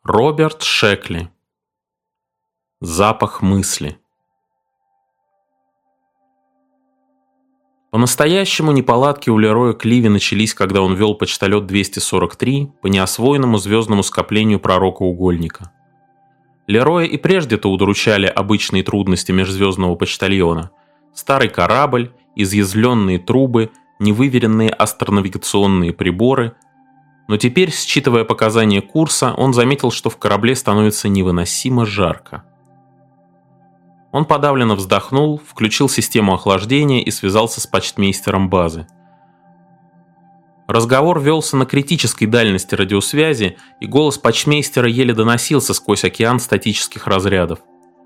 Роберт Шекли. Запах мысли. По-настоящему неполадки у Лероя Кливи начались, когда он вел почталет 243 по неосвоенному звездному скоплению пророка-угольника. Лероя и прежде-то удручали обычные трудности межзвездного почтальона: старый корабль, изъязвленные трубы, невыверенные астронавигационные приборы. Но теперь, считывая показания курса, он заметил, что в корабле становится невыносимо жарко. Он подавленно вздохнул, включил систему охлаждения и связался с почтмейстером базы. Разговор велся на критической дальности радиосвязи, и голос почтмейстера еле доносился сквозь океан статических разрядов.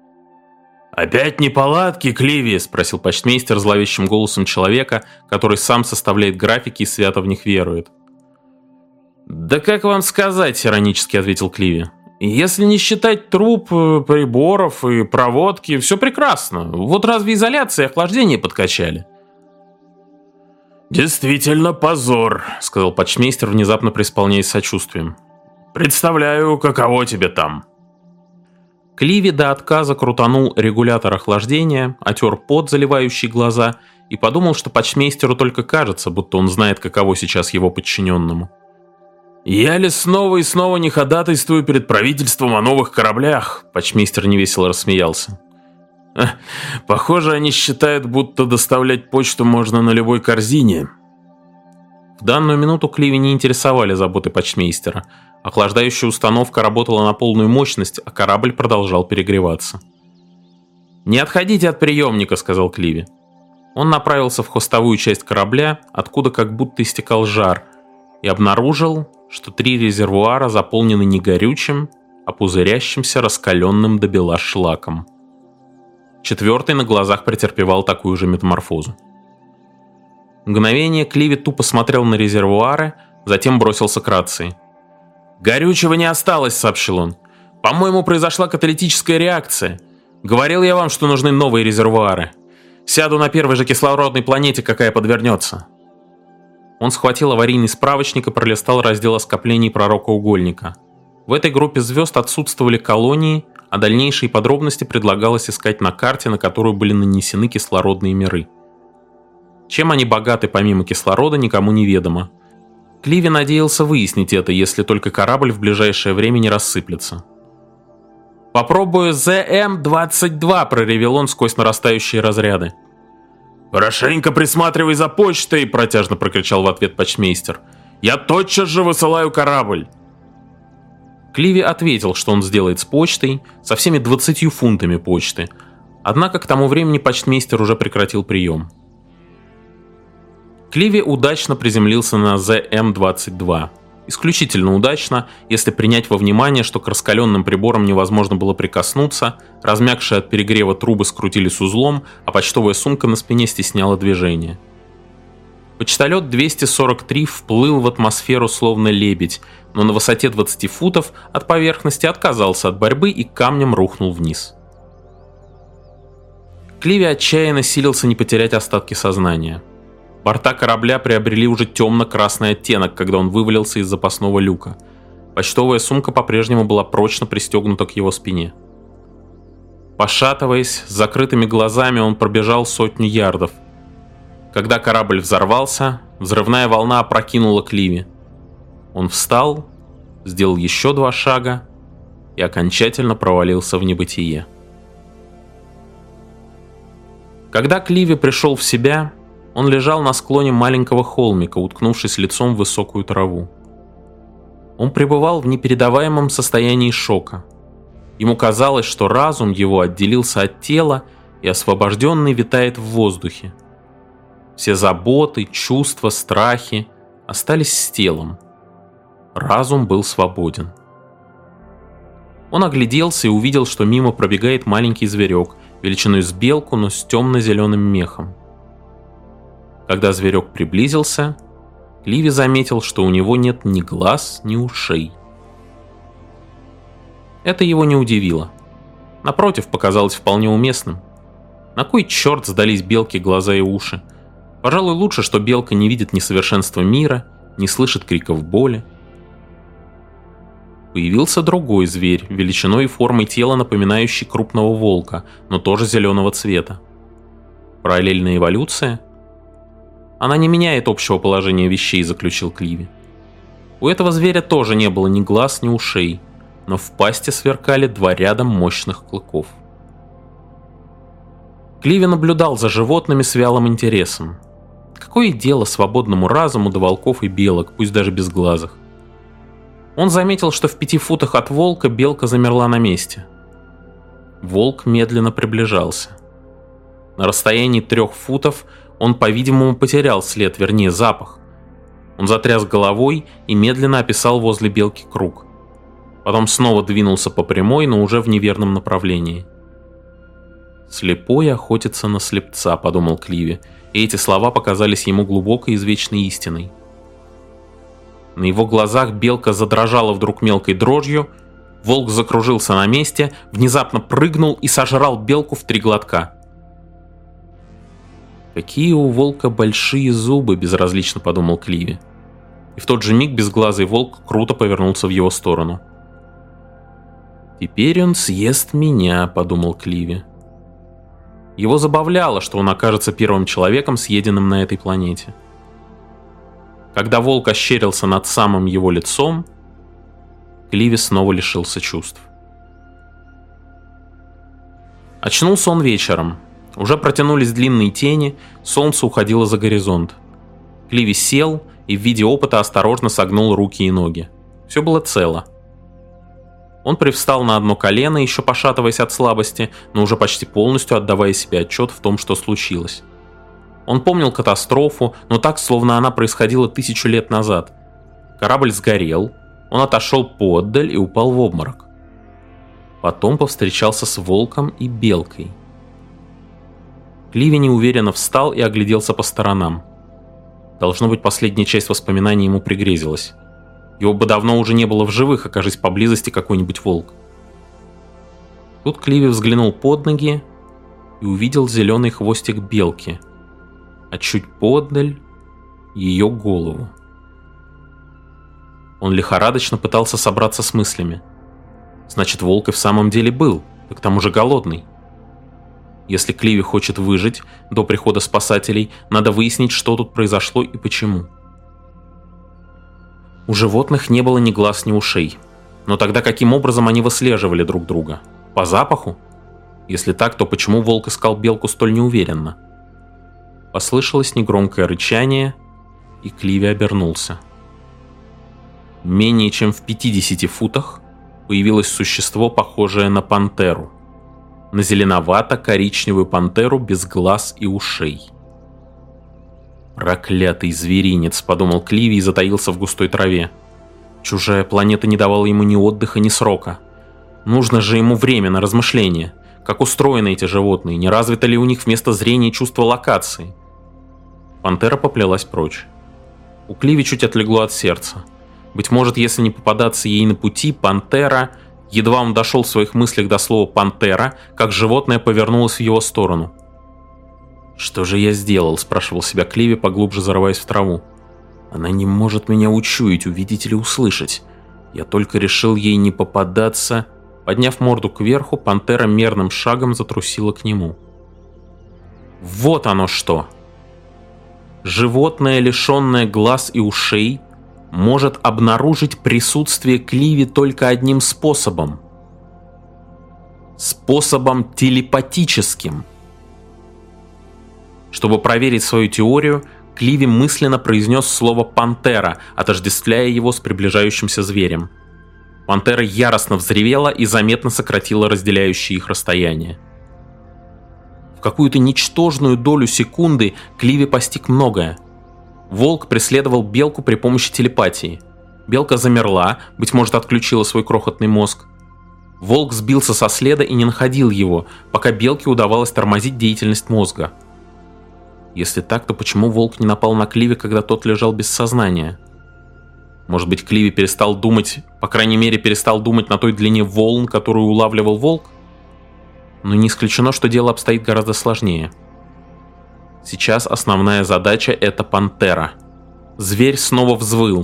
«Опять неполадки, Кливи?» – спросил почтмейстер зловещим голосом человека, который сам составляет графики и свято в них верует. «Да как вам сказать?» – иронически ответил Кливи. «Если не считать труб, приборов и проводки, все прекрасно. Вот разве изоляция и охлаждение подкачали?» «Действительно позор», – сказал почтмейстер, внезапно преисполняясь сочувствием. «Представляю, каково тебе там». Кливи до отказа крутанул регулятор охлаждения, отер пот, заливающий глаза, и подумал, что почтмейстеру только кажется, будто он знает, каково сейчас его подчиненному. «Я ли снова и снова не ходатайствую перед правительством о новых кораблях?» Почтмейстер невесело рассмеялся. «Похоже, они считают, будто доставлять почту можно на любой корзине». В данную минуту Кливи не интересовали заботы почтмейстера. Охлаждающая установка работала на полную мощность, а корабль продолжал перегреваться. «Не отходите от приемника», — сказал Кливи. Он направился в хвостовую часть корабля, откуда как будто истекал жар, и обнаружил, что 3 резервуара заполнены не горючим, а пузырящимся раскаленным до бела шлаком. 4-й на глазах претерпевал такую же метаморфозу. Мгновение Кливи тупо смотрел на резервуары, затем бросился к рации. «Горючего не осталось», — сообщил он. «По-моему, произошла каталитическая реакция. Говорил я вам, что нужны новые резервуары. Сяду на первой же кислородной планете, какая подвернется». Он схватил аварийный справочник и пролистал раздел о скоплении пророка-угольника. В этой группе звезд отсутствовали колонии, а дальнейшие подробности предлагалось искать на карте, на которую были нанесены кислородные миры. Чем они богаты помимо кислорода, никому не ведомо. Кливи надеялся выяснить это, если только корабль в ближайшее время не рассыплется. «Попробую ЗМ-22», — проревел он сквозь нарастающие разряды. «Хорошенько присматривай за почтой», — протяжно прокричал в ответ почтмейстер. «Я тотчас же высылаю корабль». Кливи ответил, что он сделает с почтой, со всеми 20 фунтами почты. Однако к тому времени почтмейстер уже прекратил прием. Кливи удачно приземлился на ЗМ-22. Исключительно удачно, если принять во внимание, что к раскаленным приборам невозможно было прикоснуться, размягшие от перегрева трубы скрутились узлом, а почтовая сумка на спине стесняла движение. Почталет 243 вплыл в атмосферу словно лебедь, но на высоте 20 футов от поверхности отказался от борьбы и камнем рухнул вниз. Кливи отчаянно силился не потерять остатки сознания. Борта корабля приобрели уже темно-красный оттенок, когда он вывалился из запасного люка. Почтовая сумка по-прежнему была прочно пристегнута к его спине. Пошатываясь, с закрытыми глазами он пробежал 100 ярдов. Когда корабль взорвался, взрывная волна опрокинула Кливи. Он встал, сделал еще 2 шага и окончательно провалился в небытие. Когда Кливи пришел в себя, он лежал на склоне маленького холмика, уткнувшись лицом в высокую траву. Он пребывал в непередаваемом состоянии шока. Ему казалось, что разум его отделился от тела и освобожденный витает в воздухе. Все заботы, чувства, страхи остались с телом. Разум был свободен. Он огляделся и увидел, что мимо пробегает маленький зверек, величиной с белку, но с темно-зеленым мехом. Когда зверек приблизился, Кливи заметил, что у него нет ни глаз, ни ушей. Это его не удивило. Напротив, показалось вполне уместным. На кой черт сдались белке глаза и уши? Пожалуй, лучше, что белка не видит несовершенства мира, не слышит криков боли. Появился другой зверь, величиной и формой тела напоминающий крупного волка, но тоже зеленого цвета. Параллельная эволюция? Она не меняет общего положения вещей, заключил Кливи. У этого зверя тоже не было ни глаз, ни ушей, но в пасти сверкали 2 ряда мощных клыков. Кливи наблюдал за животными с вялым интересом. Какое дело свободному разуму до волков и белок, пусть даже безглазых? Он заметил, что в 5 футах от волка белка замерла на месте. Волк медленно приближался. На расстоянии 3 футов он, по-видимому, потерял след, вернее, запах. Он затряс головой и медленно описал возле белки круг. Потом снова двинулся по прямой, но уже в неверном направлении. «Слепой охотится на слепца», — подумал Кливи, и эти слова показались ему глубокой извечной истиной. На его глазах белка задрожала вдруг мелкой дрожью, волк закружился на месте, внезапно прыгнул и сожрал белку в 3 глотка. «Какие у волка большие зубы», — безразлично подумал Кливи. И в тот же миг безглазый волк круто повернулся в его сторону. «Теперь он съест меня», — подумал Кливи. Его забавляло, что он окажется первым человеком, съеденным на этой планете. Когда волк ощерился над самым его лицом, Кливи снова лишился чувств. Очнулся он вечером. Уже протянулись длинные тени, солнце уходило за горизонт. Кливи сел и в виде опыта осторожно согнул руки и ноги. Все было цело. Он привстал на одно колено, еще пошатываясь от слабости, но уже почти полностью отдавая себе отчет в том, что случилось. Он помнил катастрофу, но так, словно она происходила 1000 лет назад. Корабль сгорел, он отошел поотдаль и упал в обморок. Потом повстречался с волком и белкой. Кливи неуверенно встал и огляделся по сторонам. Должно быть, последняя часть воспоминаний ему пригрезилась. Его бы давно уже не было в живых, окажись поблизости какой-нибудь волк. Тут Кливи взглянул под ноги и увидел зеленый хвостик белки, а чуть поотдаль ее голову. Он лихорадочно пытался собраться с мыслями. Значит, волк и в самом деле был, и к тому же голодный. Если Кливи хочет выжить до прихода спасателей, надо выяснить, что тут произошло и почему. У животных не было ни глаз, ни ушей. Но тогда каким образом они выслеживали друг друга? По запаху? Если так, то почему волк искал белку столь неуверенно? Послышалось негромкое рычание, и Кливи обернулся. Менее чем в 50 футах появилось существо, похожее на пантеру. На зеленовато-коричневую пантеру без глаз и ушей. «Проклятый зверинец», — подумал Кливи и затаился в густой траве. Чужая планета не давала ему ни отдыха, ни срока. Нужно же ему время на размышления. Как устроены эти животные, не развито ли у них вместо зрения чувство локации? Пантера поплелась прочь. У Кливи чуть отлегло от сердца. Быть может, если не попадаться ей на пути, пантера... Едва он дошел в своих мыслях до слова «пантера», как животное повернулось в его сторону. «Что же я сделал?» – спрашивал себя Кливи, поглубже зарываясь в траву. «Она не может меня учуять, увидеть или услышать. Я только решил ей не попадаться...» Подняв морду кверху, пантера мерным шагом затрусила к нему. Вот оно что! Животное, лишенное глаз и ушей, может обнаружить присутствие Кливи только одним способом. Способом телепатическим. Чтобы проверить свою теорию, Кливи мысленно произнес слово «пантера», отождествляя его с приближающимся зверем. Пантера яростно взревела и заметно сократила разделяющие их расстояние. В какую-то ничтожную долю секунды Кливи постиг многое. Волк преследовал белку при помощи телепатии. Белка замерла, быть может, отключила свой крохотный мозг. Волк сбился со следа и не находил его, пока белке удавалось тормозить деятельность мозга. Если так, то почему волк не напал на Кливи, когда тот лежал без сознания? Может быть, Кливи перестал думать, по крайней мере, перестал думать на той длине волн, которую улавливал волк? Но не исключено, что дело обстоит гораздо сложнее. Сейчас основная задача — это пантера. Зверь снова взвыл.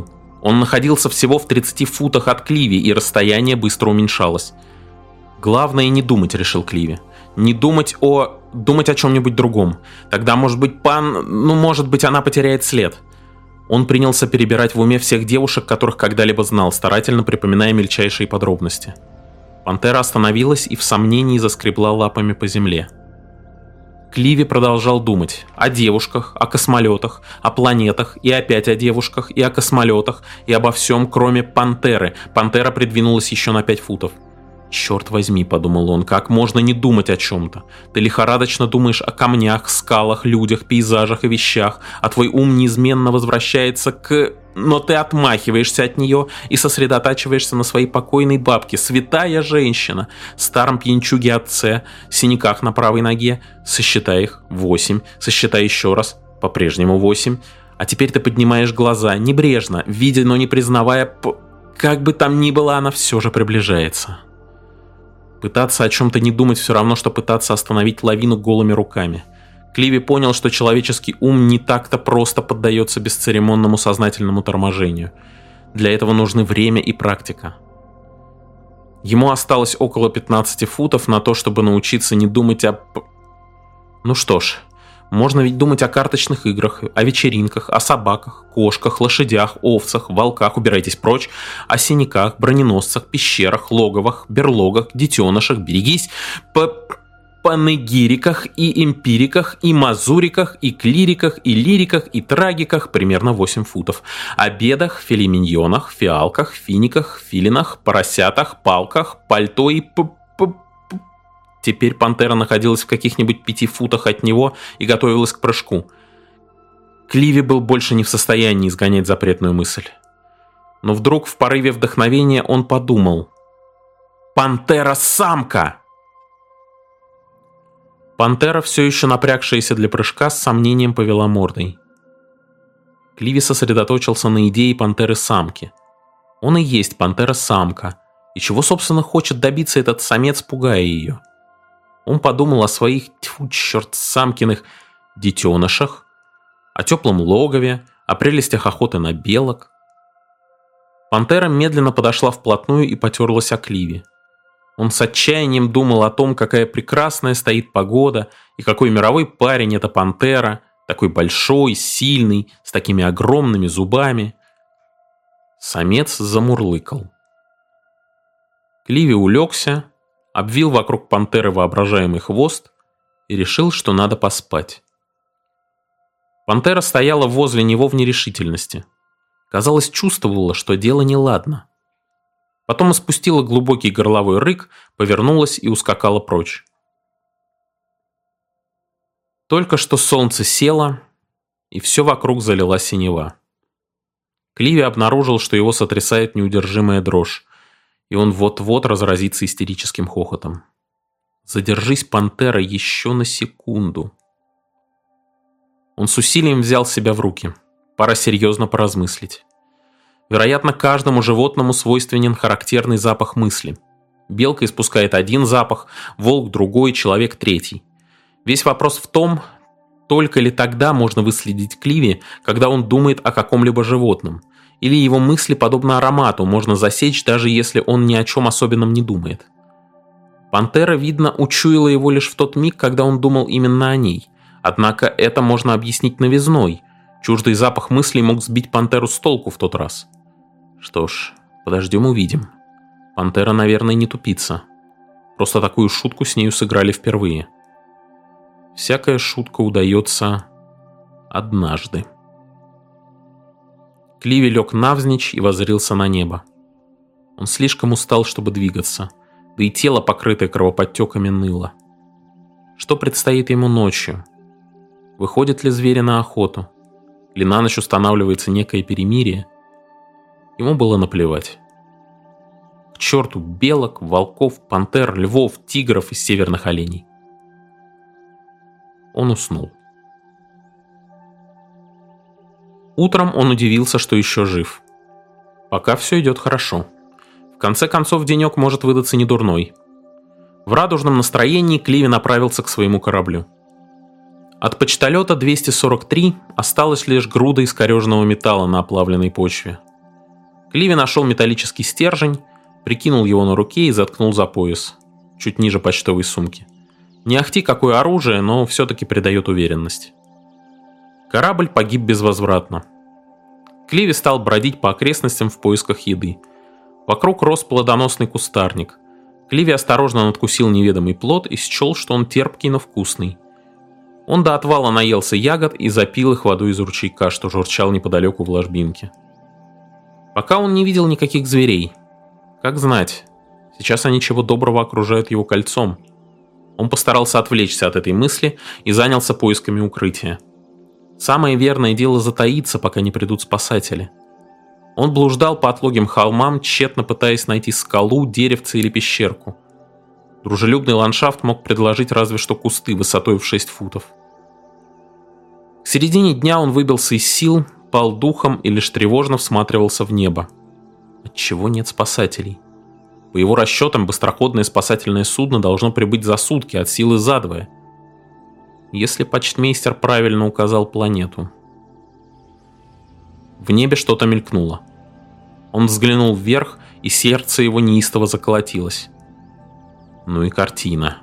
Он находился всего в 30 футах от Кливи, и расстояние быстро уменьшалось. «Главное не думать», — решил Кливи. «Не думать думать о чем-нибудь другом. Тогда, может быть, может быть, она потеряет след». Он принялся перебирать в уме всех девушек, которых когда-либо знал, старательно припоминая мельчайшие подробности. Пантера остановилась и в сомнении заскребла лапами по земле. Кливи продолжал думать о девушках, о космолетах, о планетах, и опять о девушках, и о космолетах, и обо всем, кроме пантеры. Пантера придвинулась еще на 5 футов. «Черт возьми», — подумал он, — «как можно не думать о чем-то? Ты лихорадочно думаешь о камнях, скалах, людях, пейзажах и вещах, а твой ум неизменно возвращается Но ты отмахиваешься от нее и сосредотачиваешься на своей покойной бабке, святая женщина, старом пьянчуге отце, синяках на правой ноге. Сосчитай их, 8, сосчитай еще раз, по-прежнему 8. А теперь ты поднимаешь глаза, небрежно, видя, но не признавая, как бы там ни было, она все же приближается». Пытаться о чем-то не думать все равно, что пытаться остановить лавину голыми руками. Кливи понял, что человеческий ум не так-то просто поддается бесцеремонному сознательному торможению. Для этого нужны время и практика. Ему осталось около 15 футов на то, чтобы научиться не думать о... Ну что ж, можно ведь думать о карточных играх, о вечеринках, о собаках, кошках, лошадях, овцах, волках, убирайтесь прочь, о синяках, броненосцах, пещерах, логовах, берлогах, детенышах, берегись, панегириках и эмпириках, и мазуриках, и клириках, и лириках, и трагиках, примерно 8 футов, о бедах, филе-миньонах, фиалках, финиках, филинах, поросятах, палках, пальто и Теперь пантера находилась в каких-нибудь 5 футах от него и готовилась к прыжку. Кливи был больше не в состоянии изгонять запретную мысль. Но вдруг в порыве вдохновения он подумал: «Пантера-самка!» Пантера, все еще напрягшаяся для прыжка, с сомнением повела мордой. Кливи сосредоточился на идее пантеры-самки. Он и есть пантера-самка. И чего, собственно, хочет добиться этот самец, пугая ее? Он подумал о своих, самкиных детенышах, о теплом логове, о прелестях охоты на белок. Пантера медленно подошла вплотную и потерлась о Кливи. Он с отчаянием думал о том, какая прекрасная стоит погода, и какой мировой парень эта пантера, такой большой, сильный, с такими огромными зубами. Самец замурлыкал. Кливи улегся, обвил вокруг пантеры воображаемый хвост и решил, что надо поспать. Пантера стояла возле него в нерешительности. Казалось, чувствовала, что дело неладно. Потом испустила глубокий горловой рык, повернулась и ускакала прочь. Только что солнце село, и все вокруг залила синева. Кливи обнаружил, что его сотрясает неудержимая дрожь, и он вот-вот разразится истерическим хохотом. Задержись, пантера, еще на секунду. Он с усилием взял себя в руки. Пора серьезно поразмыслить. Вероятно, каждому животному свойственен характерный запах мысли. Белка испускает один запах, волк другой, человек третий. Весь вопрос в том, только ли тогда можно выследить Кливи, когда он думает о каком-либо животном, или его мысли, подобно аромату, можно засечь, даже если он ни о чем особенном не думает. Пантера, видно, учуяла его лишь в тот миг, когда он думал именно о ней. Однако это можно объяснить новизной. Чуждый запах мыслей мог сбить пантеру с толку в тот раз. Что ж, подождем увидим. Пантера, наверное, не тупица. Просто такую шутку с нею сыграли впервые. Всякая шутка удается однажды. Кливи лег навзничь и воззрился на небо. Он слишком устал, чтобы двигаться, да и тело, покрытое кровоподтеками, ныло. Что предстоит ему ночью? Выходят ли звери на охоту? Или на ночь устанавливается некое перемирие? Ему было наплевать. К черту белок, волков, пантер, львов, тигров и северных оленей. Он уснул. Утром он удивился, что еще жив. Пока все идет хорошо. В конце концов, денек может выдаться недурной. В радужном настроении Кливи направился к своему кораблю. От почтолета 243 осталась лишь груда искореженного металла на оплавленной почве. Кливи нашел металлический стержень, прикинул его на руке и заткнул за пояс, чуть ниже почтовой сумки. Не ахти какое оружие, но все-таки придает уверенность. Корабль погиб безвозвратно. Кливи стал бродить по окрестностям в поисках еды. Вокруг рос плодоносный кустарник. Кливи осторожно надкусил неведомый плод и счел, что он терпкий, но вкусный. Он до отвала наелся ягод и запил их водой из ручейка, что журчал неподалеку в ложбинке. Пока он не видел никаких зверей. Как знать, сейчас они чего доброго окружают его кольцом. Он постарался отвлечься от этой мысли и занялся поисками укрытия. Самое верное дело затаиться, пока не придут спасатели. Он блуждал по отлогим холмам, тщетно пытаясь найти скалу, деревце или пещерку. Дружелюбный ландшафт мог предложить разве что кусты высотой в 6 футов. К середине дня он выбился из сил, пал духом и лишь тревожно всматривался в небо. Отчего нет спасателей? По его расчетам, быстроходное спасательное судно должно прибыть за сутки, от силы за двое. Если почтмейстер правильно указал планету. В небе что-то мелькнуло. Он взглянул вверх, и сердце его неистово заколотилось. Ну и картина.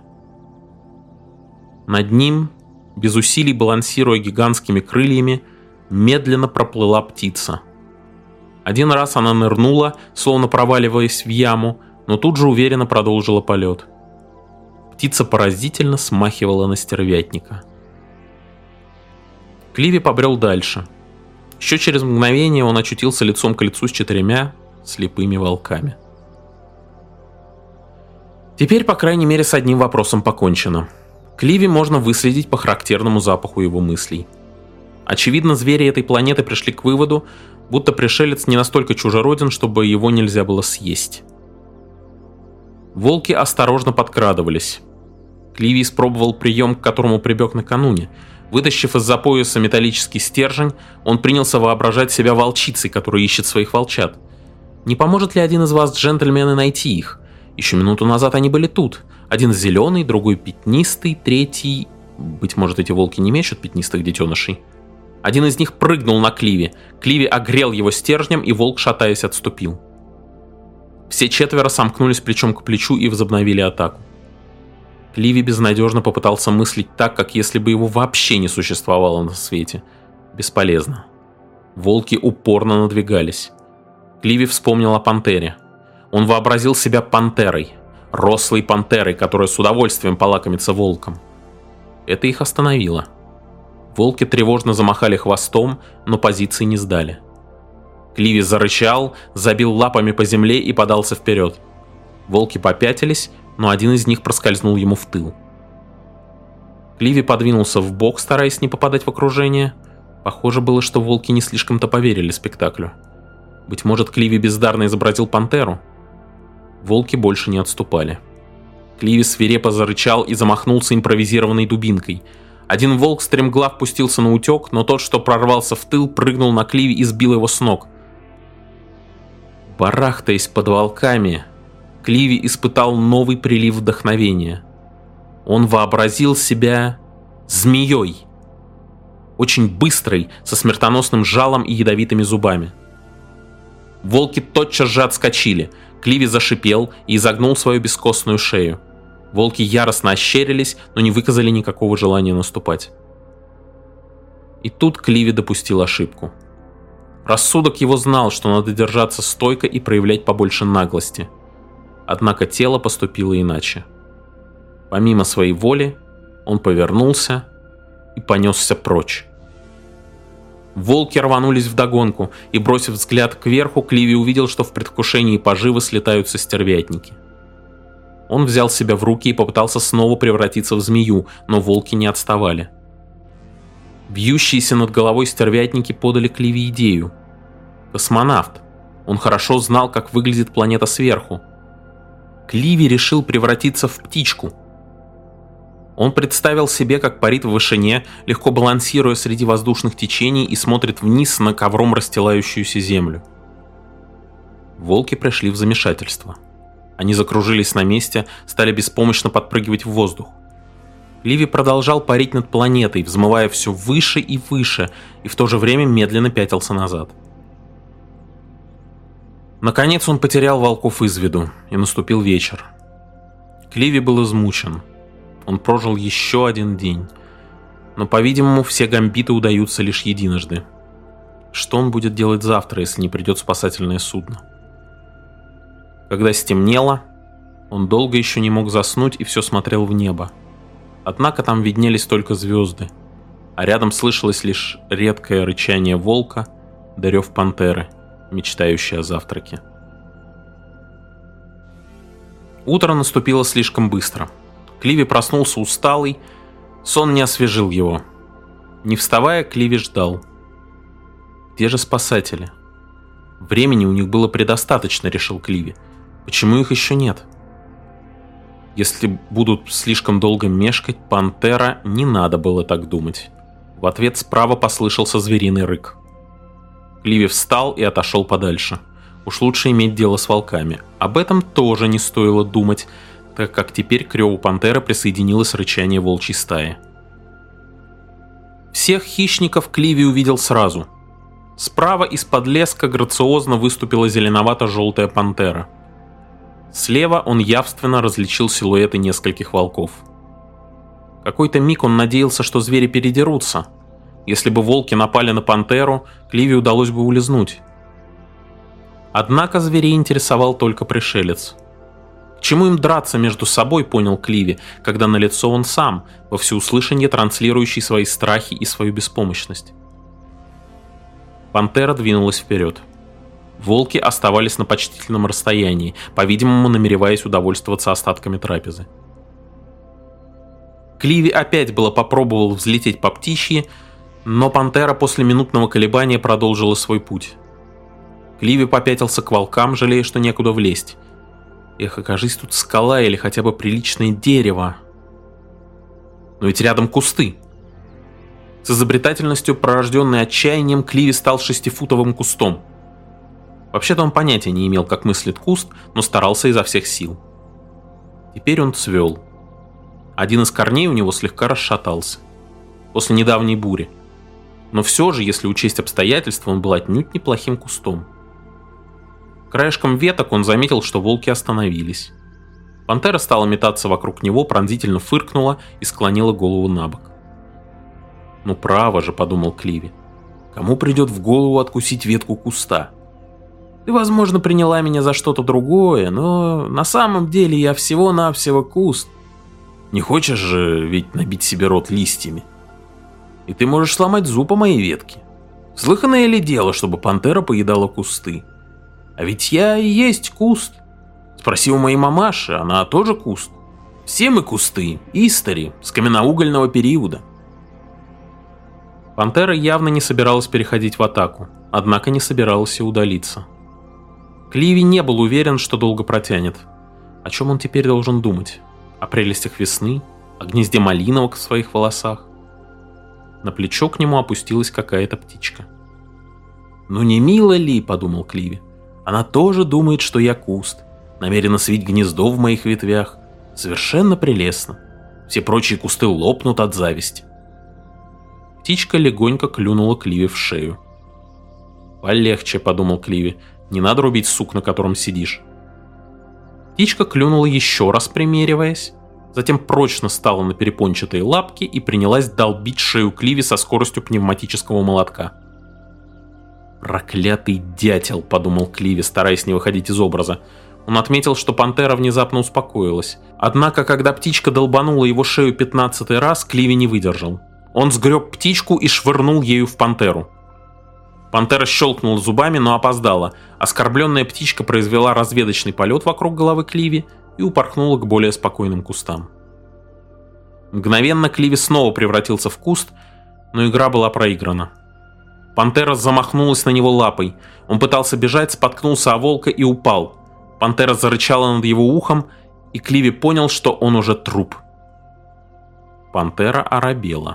Над ним, без усилий балансируя гигантскими крыльями, медленно проплыла птица. Один раз она нырнула, словно проваливаясь в яму, но тут же уверенно продолжила полет. Птица поразительно смахивала на стервятника. Кливи побрел дальше. Еще через мгновение он очутился лицом к лицу с 4 слепыми волками. Теперь, по крайней мере, с одним вопросом покончено. Кливи можно выследить по характерному запаху его мыслей. Очевидно, звери этой планеты пришли к выводу, будто пришелец не настолько чужероден, чтобы его нельзя было съесть. Волки осторожно подкрадывались. Кливи испробовал прием, к которому прибег накануне. Вытащив из-за пояса металлический стержень, он принялся воображать себя волчицей, которая ищет своих волчат. Не поможет ли один из вас, джентльмены, найти их? Еще минуту назад они были тут. Один зеленый, другой пятнистый, третий... Быть может, эти волки не мечут пятнистых детенышей? Один из них прыгнул на Кливи. Кливи огрел его стержнем, и волк, шатаясь, отступил. Все 4 сомкнулись плечом к плечу и возобновили атаку. Кливи безнадежно попытался мыслить так, как если бы его вообще не существовало на свете. Бесполезно. Волки упорно надвигались. Кливи вспомнил о пантере. Он вообразил себя пантерой. Рослой пантерой, которая с удовольствием полакомится волком. Это их остановило. Волки тревожно замахали хвостом, но позиции не сдали. Кливи зарычал, забил лапами по земле и подался вперед. Волки попятились, но один из них проскользнул ему в тыл. Кливи подвинулся вбок, стараясь не попадать в окружение. Похоже было, что волки не слишком-то поверили спектаклю. Быть может, Кливи бездарно изобразил пантеру? Волки больше не отступали. Кливи свирепо зарычал и замахнулся импровизированной дубинкой. Один волк стремглав пустился на утек, но тот, что прорвался в тыл, прыгнул на Кливи и сбил его с ног. Барахтаясь под волками, Кливи испытал новый прилив вдохновения. Он вообразил себя змеей. Очень быстрой, со смертоносным жалом и ядовитыми зубами. Волки тотчас же отскочили. Кливи зашипел и изогнул свою бескостную шею. Волки яростно ощерились, но не выказали никакого желания наступать. И тут Кливи допустил ошибку. Рассудок его знал, что надо держаться стойко и проявлять побольше наглости. Однако тело поступило иначе. Помимо своей воли, он повернулся и понесся прочь. Волки рванулись вдогонку, и, бросив взгляд кверху, Кливи увидел, что в предвкушении поживы слетаются стервятники. Он взял себя в руки и попытался снова превратиться в змею, но волки не отставали. Бьющиеся над головой стервятники подали Кливи идею. Космонавт. Он хорошо знал, как выглядит планета сверху. Кливи решил превратиться в птичку. Он представил себе, как парит в вышине, легко балансируя среди воздушных течений, и смотрит вниз на ковром расстилающуюся землю. Волки пришли в замешательство. Они закружились на месте, стали беспомощно подпрыгивать в воздух. Кливи продолжал парить над планетой, взмывая все выше и выше, и в то же время медленно пятился назад. Наконец он потерял волков из виду, и наступил вечер. Кливи был измучен. Он прожил еще один день. Но, по-видимому, все гамбиты удаются лишь единожды. Что он будет делать завтра, если не придет спасательное судно? Когда стемнело, он долго еще не мог заснуть и все смотрел в небо. Однако там виднелись только звезды, а рядом слышалось лишь редкое рычание волка да рев пантеры, мечтающей о завтраке. Утро наступило слишком быстро. Кливи проснулся усталый, сон не освежил его. Не вставая, Кливи ждал. Где же спасатели? Времени у них было предостаточно, решил Кливи. Почему их еще нет? Если будут слишком долго мешкать, пантера, не надо было так думать. В ответ справа послышался звериный рык. Кливи встал и отошел подальше. Уж лучше иметь дело с волками. Об этом тоже не стоило думать, так как теперь к реву пантеры присоединилось рычание волчьей стаи. Всех хищников Кливи увидел сразу. Справа из-под леска грациозно выступила зеленовато-желтая пантера. Слева он явственно различил силуэты нескольких волков. Какой-то миг он надеялся, что звери передерутся. Если бы волки напали на пантеру, Кливи удалось бы улизнуть. Однако зверей интересовал только пришелец. К чему им драться между собой, понял Кливи, когда налицо он сам, во всеуслышание транслирующий свои страхи и свою беспомощность. Пантера двинулась вперед. Волки оставались на почтительном расстоянии, по-видимому, намереваясь удовольствоваться остатками трапезы. Кливи опять было попробовал взлететь по птичьи, но пантера после минутного колебания продолжила свой путь. Кливи попятился к волкам, жалея, что некуда влезть. Эх, окажись тут скала или хотя бы приличное дерево. Но ведь рядом кусты. С изобретательностью, порожденной отчаянием, Кливи стал 6-футовым кустом. Вообще-то он понятия не имел, как мыслит куст, но старался изо всех сил. Теперь он цвел. Один из корней у него слегка расшатался. После недавней бури. Но все же, если учесть обстоятельства, он был отнюдь неплохим кустом. Краешком веток он заметил, что волки остановились. Пантера стала метаться вокруг него, пронзительно фыркнула и склонила голову на бок. «Ну право же», — подумал Кливи, — «кому придет в голову откусить ветку куста? Ты, возможно, приняла меня за что-то другое, но на самом деле я всего-навсего куст. Не хочешь же ведь набить себе рот листьями? И ты можешь сломать зуб о моей ветке. Слыханное ли дело, чтобы пантера поедала кусты? А ведь я и есть куст. Спроси у моей мамаши, она тоже куст. Все мы кусты, истори, с каменноугольного периода». Пантера явно не собиралась переходить в атаку, однако не собиралась и удалиться. Кливи не был уверен, что долго протянет. О чем он теперь должен думать? О прелестях весны? О гнезде малиновок в своих волосах? На плечо к нему опустилась какая-то птичка. «Ну не мило ли?» – подумал Кливи. «Она тоже думает, что я куст, намерена свить гнездо в моих ветвях. Совершенно прелестно. Все прочие кусты лопнут от зависти». Птичка легонько клюнула Кливи в шею. «Полегче», — подумал Кливи, — «не надо рубить сук, на котором сидишь». Птичка клюнула еще раз, примериваясь, затем прочно стала на перепончатые лапки и принялась долбить шею Кливи со скоростью пневматического молотка. «Проклятый дятел», — подумал Кливи, стараясь не выходить из образа. Он отметил, что пантера внезапно успокоилась. Однако, когда птичка долбанула его шею 15-й раз, Кливи не выдержал. Он сгреб птичку и швырнул ею в пантеру. Пантера щелкнула зубами, но опоздала. Оскорбленная птичка произвела разведочный полет вокруг головы Кливи и упорхнула к более спокойным кустам. Мгновенно Кливи снова превратился в куст, но игра была проиграна. Пантера замахнулась на него лапой. Он пытался бежать, споткнулся о волка и упал. Пантера зарычала над его ухом, и Кливи понял, что он уже труп. Пантера оробела.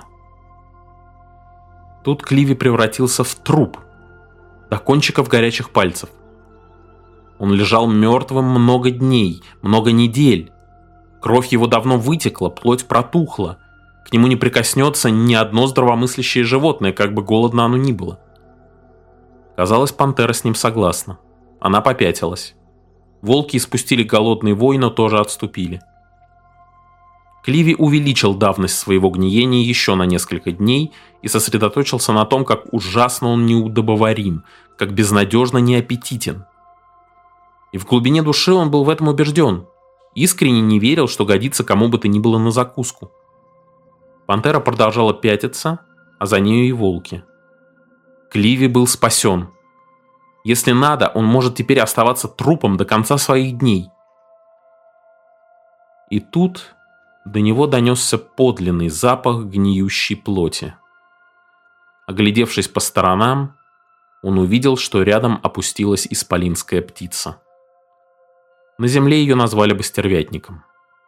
Тут Кливи превратился в труп, до кончиков горячих пальцев. Он лежал мертвым много дней, много недель. Кровь его давно вытекла, плоть протухла. К нему не прикоснется ни одно здравомыслящее животное, как бы голодно оно ни было. Казалось, пантера с ним согласна. Она попятилась. Волки испустили голодный вой, но тоже отступили. Кливи увеличил давность своего гниения еще на несколько дней и сосредоточился на том, как ужасно он неудобоварим, как безнадежно неаппетитен. И в глубине души он был в этом убежден, искренне не верил, что годится кому бы то ни было на закуску. Пантера продолжала пятиться, а за нею и волки. Кливи был спасен. Если надо, он может теперь оставаться трупом до конца своих дней. И тут до него донесся подлинный запах гниющей плоти. Оглядевшись по сторонам, он увидел, что рядом опустилась исполинская птица. На земле ее назвали бы стервятником.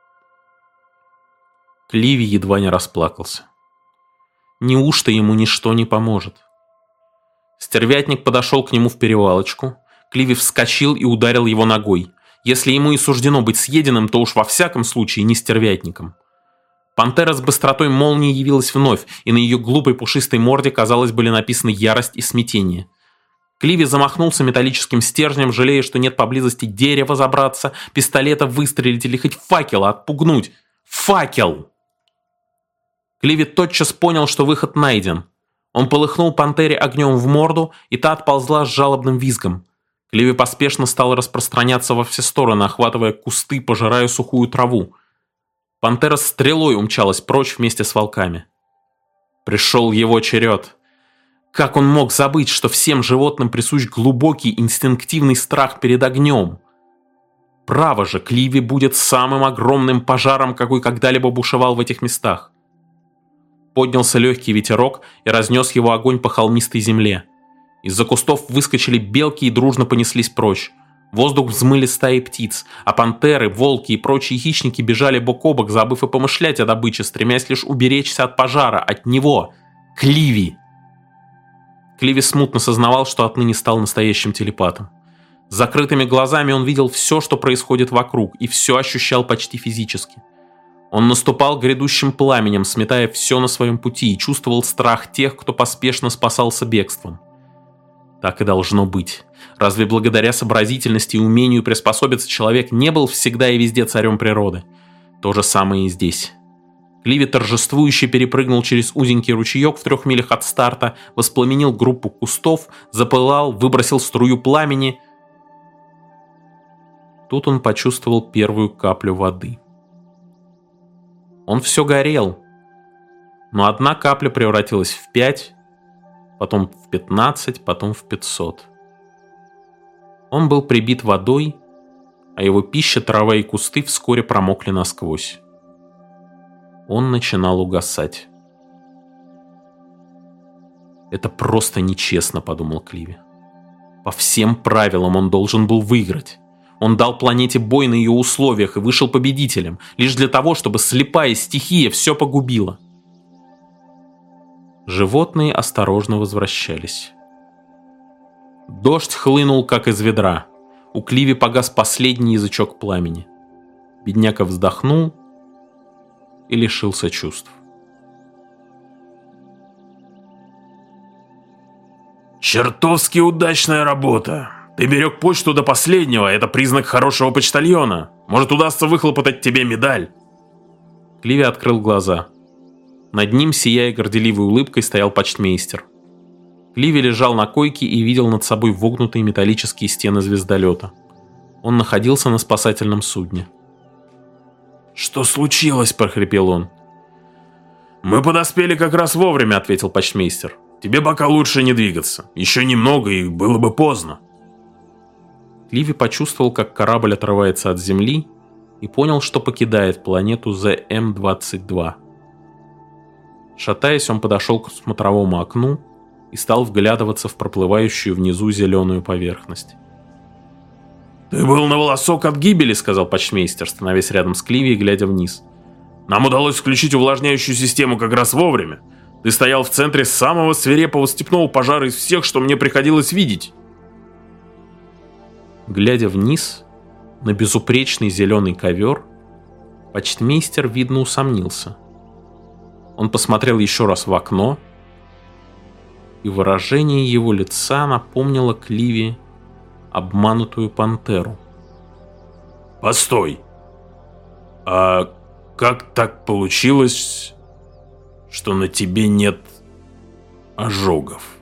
Кливи едва не расплакался. Неужто ему ничто не поможет? Стервятник подошел к нему в перевалочку. Кливи вскочил и ударил его ногой. Если ему и суждено быть съеденным, то уж во всяком случае не стервятником. Пантера с быстротой молнии явилась вновь, и на ее глупой пушистой морде, казалось, были написаны ярость и смятение. Кливи замахнулся металлическим стержнем, жалея, что нет поблизости дерева забраться, пистолета выстрелить или хоть факела отпугнуть. Факел! Кливи тотчас понял, что выход найден. Он полыхнул пантере огнем в морду, и та отползла с жалобным визгом. Кливи поспешно стал распространяться во все стороны, охватывая кусты, пожирая сухую траву. Пантера стрелой умчалась прочь вместе с волками. Пришел его черед. Как он мог забыть, что всем животным присущ глубокий инстинктивный страх перед огнем? Право же, Кливи будет самым огромным пожаром, какой когда-либо бушевал в этих местах. Поднялся легкий ветерок и разнес его огонь по холмистой земле. Из-за кустов выскочили белки и дружно понеслись прочь. Воздух взмыли стаи птиц, а пантеры, волки и прочие хищники бежали бок о бок, забыв и помышлять о добыче, стремясь лишь уберечься от пожара, от него, Кливи. Кливи смутно сознавал, что отныне стал настоящим телепатом. С закрытыми глазами он видел все, что происходит вокруг, и все ощущал почти физически. Он наступал грядущим пламенем, сметая все на своем пути, и чувствовал страх тех, кто поспешно спасался бегством. Так и должно быть. Разве благодаря сообразительности и умению приспособиться человек не был всегда и везде царем природы? То же самое и здесь. Кливи торжествующе перепрыгнул через узенький ручеек в 3 милях от старта, воспламенил группу кустов, запылал, выбросил струю пламени. Тут он почувствовал первую каплю воды. Он все горел, но одна капля превратилась в 5, потом в 15, потом в 500. Он был прибит водой, а его пища, трава и кусты вскоре промокли насквозь. Он начинал угасать. «Это просто нечестно», — подумал Кливи. «По всем правилам он должен был выиграть. Он дал планете бой на ее условиях и вышел победителем, лишь для того, чтобы слепая стихия все погубила». Животные осторожно возвращались. Дождь хлынул, как из ведра. У Кливи погас последний язычок пламени. Бедняка вздохнул и лишился чувств. «Чертовски удачная работа. Ты берег почту до последнего, это признак хорошего почтальона. Может, удастся выхлопотать тебе медаль». Кливи открыл глаза. Над ним, сияя горделивой улыбкой, стоял почтмейстер. Кливи лежал на койке и видел над собой вогнутые металлические стены звездолета. Он находился на спасательном судне. «Что случилось?» – прохрипел он. «Мы подоспели как раз вовремя», – ответил почтмейстер. «Тебе пока лучше не двигаться. Еще немного, и было бы поздно». Кливи почувствовал, как корабль отрывается от Земли, и понял, что покидает планету ЗМ-22. Шатаясь, он подошел к смотровому окну и стал вглядываться в проплывающую внизу зеленую поверхность. «Ты был на волосок от гибели», — сказал почтмейстер, становясь рядом с Кливи и глядя вниз. «Нам удалось включить увлажняющую систему как раз вовремя. Ты стоял в центре самого свирепого степного пожара из всех, что мне приходилось видеть». Глядя вниз на безупречный зеленый ковер, почтмейстер, видно, усомнился. Он посмотрел еще раз в окно, и выражение его лица напомнило Кливи обманутую пантеру. Постой. А как так получилось, что на тебе нет ожогов?